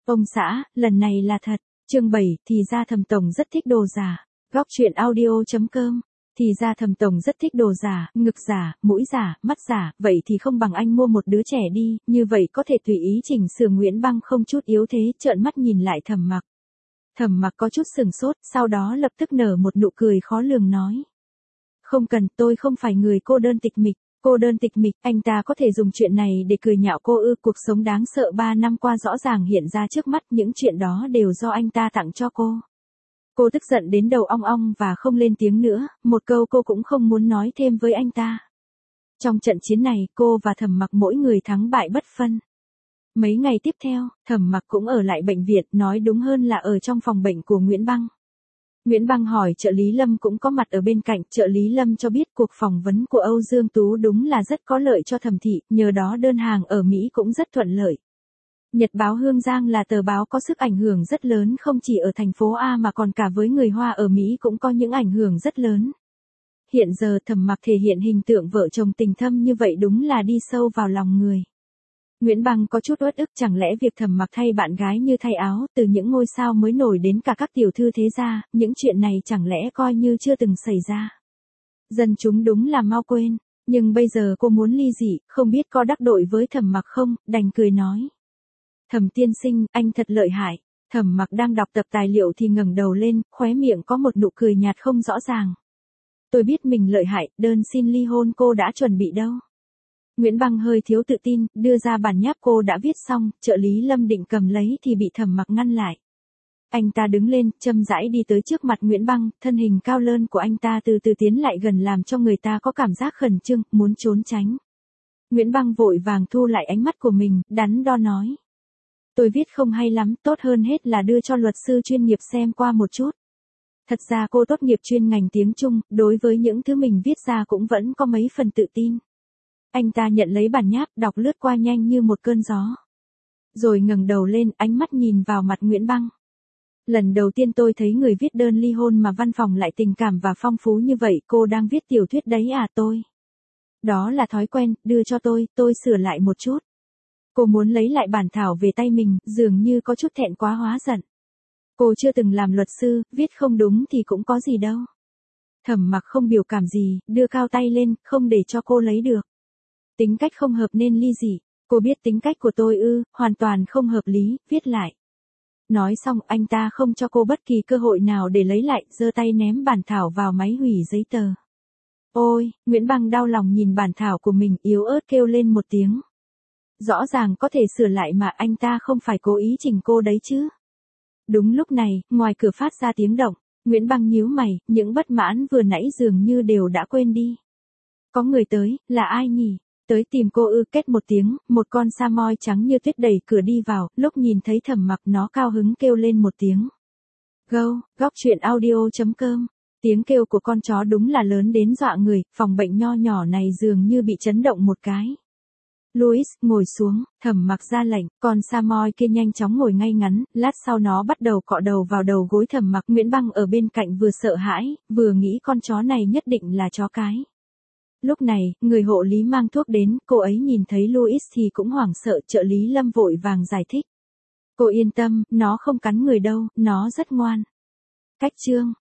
Ông xã, lần này là thật. Chương 7, thì ra Thẩm tổng rất thích đồ giả. Góc truyện audio.com. Thì ra Thẩm tổng rất thích đồ giả, ngực giả, mũi giả, mắt giả, vậy thì không bằng anh mua một đứa trẻ đi, như vậy có thể tùy ý chỉnh sửa. Nguyễn Băng không chút yếu thế, trợn mắt nhìn lại Thẩm Mặc. Thẩm Mặc có chút sừng sốt, sau đó lập tức nở một nụ cười khó lường nói. Không cần, tôi không phải người cô đơn tịch mịch. Cô đơn tịch mịch, anh ta có thể dùng chuyện này để cười nhạo cô ư? Cuộc sống đáng sợ 3 năm qua rõ ràng hiện ra trước mắt, những chuyện đó đều do anh ta tặng cho cô. Cô tức giận đến đầu ong ong và không lên tiếng nữa, một câu cô cũng không muốn nói thêm với anh ta. Trong trận chiến này, cô và Thẩm Mặc mỗi người thắng bại bất phân. Mấy ngày tiếp theo, Thẩm Mặc cũng ở lại bệnh viện, nói đúng hơn là ở trong phòng bệnh của Nguyễn Băng. Nguyễn Băng hỏi trợ lý Lâm cũng có mặt ở bên cạnh, trợ lý Lâm cho biết cuộc phỏng vấn của Âu Dương Tú đúng là rất có lợi cho Thẩm thị, nhờ đó đơn hàng ở Mỹ cũng rất thuận lợi. Nhật báo Hương Giang là tờ báo có sức ảnh hưởng rất lớn không chỉ ở thành phố A mà còn cả với người Hoa ở Mỹ cũng có những ảnh hưởng rất lớn. Hiện giờ Thẩm Mặc thể hiện hình tượng vợ chồng tình thâm như vậy đúng là đi sâu vào lòng người. Nguyễn Băng có chút uất ức, chẳng lẽ việc Thẩm Mặc thay bạn gái như thay áo, từ những ngôi sao mới nổi đến cả các tiểu thư thế gia, những chuyện này chẳng lẽ coi như chưa từng xảy ra. Dân chúng đúng là mau quên, nhưng bây giờ cô muốn ly dị, không biết có đắc tội với Thẩm Mặc không, đành cười nói. Thẩm tiên sinh, anh thật lợi hại. Thẩm Mặc đang đọc tập tài liệu thì ngẩng đầu lên, khóe miệng có một nụ cười nhạt không rõ ràng. Tôi biết mình lợi hại, đơn xin ly hôn cô đã chuẩn bị đâu. Nguyễn Băng hơi thiếu tự tin, đưa ra bản nháp cô đã viết xong, trợ lý Lâm định cầm lấy thì bị Thẩm Mặc ngăn lại. Anh ta đứng lên, chậm rãi đi tới trước mặt Nguyễn Băng, thân hình cao lớn của anh ta từ từ tiến lại gần làm cho người ta có cảm giác khẩn trương, muốn trốn tránh. Nguyễn Băng vội vàng thu lại ánh mắt của mình, đắn đo nói. Tôi viết không hay lắm, tốt hơn hết là đưa cho luật sư chuyên nghiệp xem qua một chút. Thật ra cô tốt nghiệp chuyên ngành tiếng Trung, đối với những thứ mình viết ra cũng vẫn có mấy phần tự tin. Anh ta nhận lấy bản nháp, đọc lướt qua nhanh như một cơn gió. Rồi ngẩng đầu lên, ánh mắt nhìn vào mặt Nguyễn Băng. Lần đầu tiên tôi thấy người viết đơn ly hôn mà văn phòng lại tình cảm và phong phú như vậy, cô đang viết tiểu thuyết đấy à? Tôi. Đó là thói quen, đưa cho tôi sửa lại một chút. Cô muốn lấy lại bản thảo về tay mình, dường như có chút thẹn quá hóa giận. Cô chưa từng làm luật sư, viết không đúng thì cũng có gì đâu. Thẩm Mặc không biểu cảm gì, đưa cao tay lên, không để cho cô lấy được. Tính cách không hợp nên ly dị. Cô biết tính cách của tôi ư? Hoàn toàn không hợp lý, viết lại. Nói xong anh ta không cho cô bất kỳ cơ hội nào để lấy lại, giơ tay ném bản thảo vào máy hủy giấy tờ. Ôi, Nguyễn Băng đau lòng nhìn bản thảo của mình, yếu ớt kêu lên một tiếng. Rõ ràng có thể sửa lại mà, anh ta không phải cố ý chỉnh cô đấy chứ. Đúng lúc này, ngoài cửa phát ra tiếng động, Nguyễn Băng nhíu mày, những bất mãn vừa nãy dường như đều đã quên đi. Có người tới, là ai nhỉ? Tới tìm cô ư? Két một tiếng, một con sa moi trắng như tuyết đẩy cửa đi vào, lúc nhìn thấy Thẩm Mặc nó cao hứng kêu lên một tiếng. Góc truyện audio.com. Tiếng kêu của con chó đúng là lớn đến dọa người, phòng bệnh nho nhỏ này dường như bị chấn động một cái. Louis, ngồi xuống, Thẩm Mặc ra lệnh, con sa moi kia nhanh chóng ngồi ngay ngắn, lát sau nó bắt đầu cọ đầu vào đầu gối Thẩm Mặc. Nguyễn Băng ở bên cạnh vừa sợ hãi, vừa nghĩ con chó này nhất định là chó cái. Lúc này, người hộ lý mang thuốc đến, cô ấy nhìn thấy Louis thì cũng hoảng sợ, trợ lý Lâm vội vàng giải thích. Cô yên tâm, nó không cắn người đâu, nó rất ngoan. Cách chương.